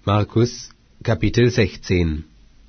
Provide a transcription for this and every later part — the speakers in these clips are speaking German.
Markus, Kapitel 16.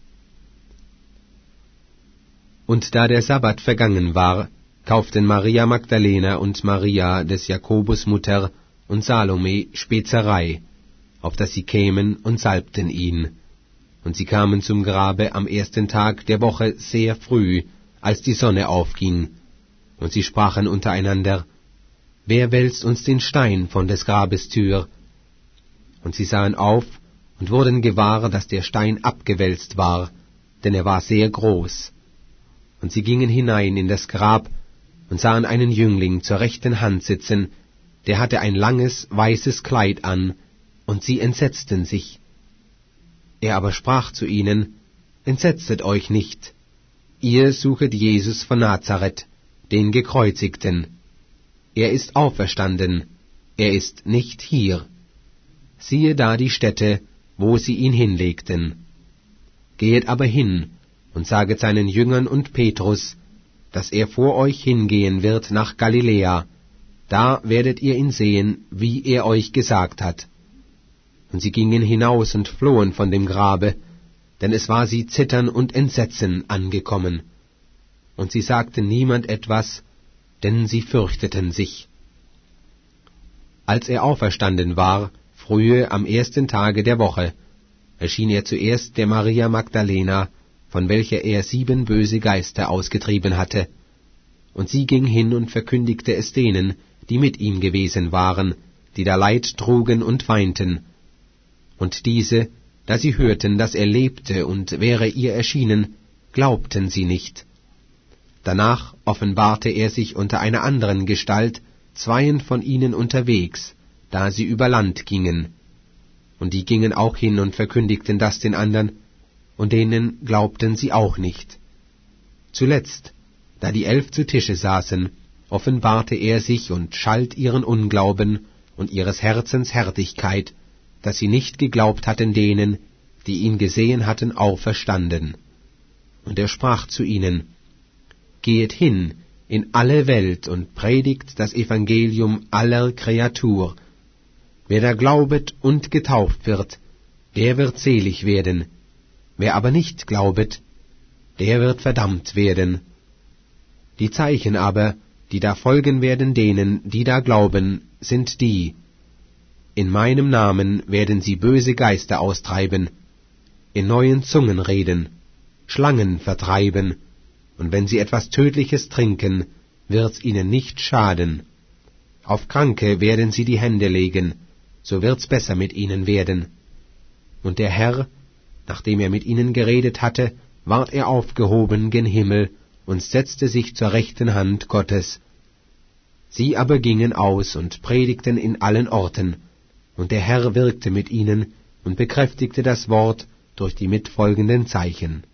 Und da der Sabbat vergangen war, kauften Maria Magdalena und Maria des Jakobus Mutter und Salome Spezerei, auf dass sie kämen und salbten ihn. Und sie kamen zum Grabe am ersten Tag der Woche sehr früh, als die Sonne aufging. Und sie sprachen untereinander: Wer wälzt uns den Stein von des Grabes Tür? Und sie sahen auf und wurden gewahr, dass der Stein abgewälzt war, denn er war sehr groß. Und sie gingen hinein in das Grab und sahen einen Jüngling zur rechten Hand sitzen, der hatte ein langes, weißes Kleid an, und sie entsetzten sich. Er aber sprach zu ihnen: Entsetzet euch nicht, ihr suchet Jesus von Nazareth, den Gekreuzigten. Er ist auferstanden, er ist nicht hier. Siehe da die Stätte, wo sie ihn hinlegten. Gehet aber hin und saget seinen Jüngern und Petrus, dass er vor euch hingehen wird nach Galiläa, da werdet ihr ihn sehen, wie er euch gesagt hat. Und sie gingen hinaus und flohen von dem Grabe, denn es war sie Zittern und Entsetzen angekommen. Und sie sagten niemand etwas, denn sie fürchteten sich. Als er auferstanden war, frühe am ersten Tage der Woche, erschien er zuerst der Maria Magdalena, von welcher er 7 böse Geister ausgetrieben hatte. Und sie ging hin und verkündigte es denen, die mit ihm gewesen waren, die da Leid trugen und weinten. Und diese, da sie hörten, dass er lebte und wäre ihr erschienen, glaubten sie nicht. Danach offenbarte er sich unter einer anderen Gestalt 2 von ihnen unterwegs, da sie über Land gingen. Und die gingen auch hin und verkündigten das den andern, und denen glaubten sie auch nicht. Zuletzt, da die 11 zu Tische saßen, offenbarte er sich und schalt ihren Unglauben und ihres Herzens Härtigkeit, dass sie nicht geglaubt hatten denen, die ihn gesehen hatten, auferstanden. Und er sprach zu ihnen: Gehet hin in alle Welt und predigt das Evangelium aller Kreatur. Wer da glaubet und getauft wird, der wird selig werden. Wer aber nicht glaubet, der wird verdammt werden. Die Zeichen aber, die da folgen werden denen, die da glauben, sind die: In meinem Namen werden sie böse Geister austreiben, in neuen Zungen reden, Schlangen vertreiben, und wenn sie etwas Tödliches trinken, wird's ihnen nicht schaden. Auf Kranke werden sie die Hände legen, so wird's besser mit ihnen werden. Und der Herr, nachdem er mit ihnen geredet hatte, ward er aufgehoben gen Himmel und setzte sich zur rechten Hand Gottes. Sie aber gingen aus und predigten in allen Orten, und der Herr wirkte mit ihnen und bekräftigte das Wort durch die mitfolgenden Zeichen.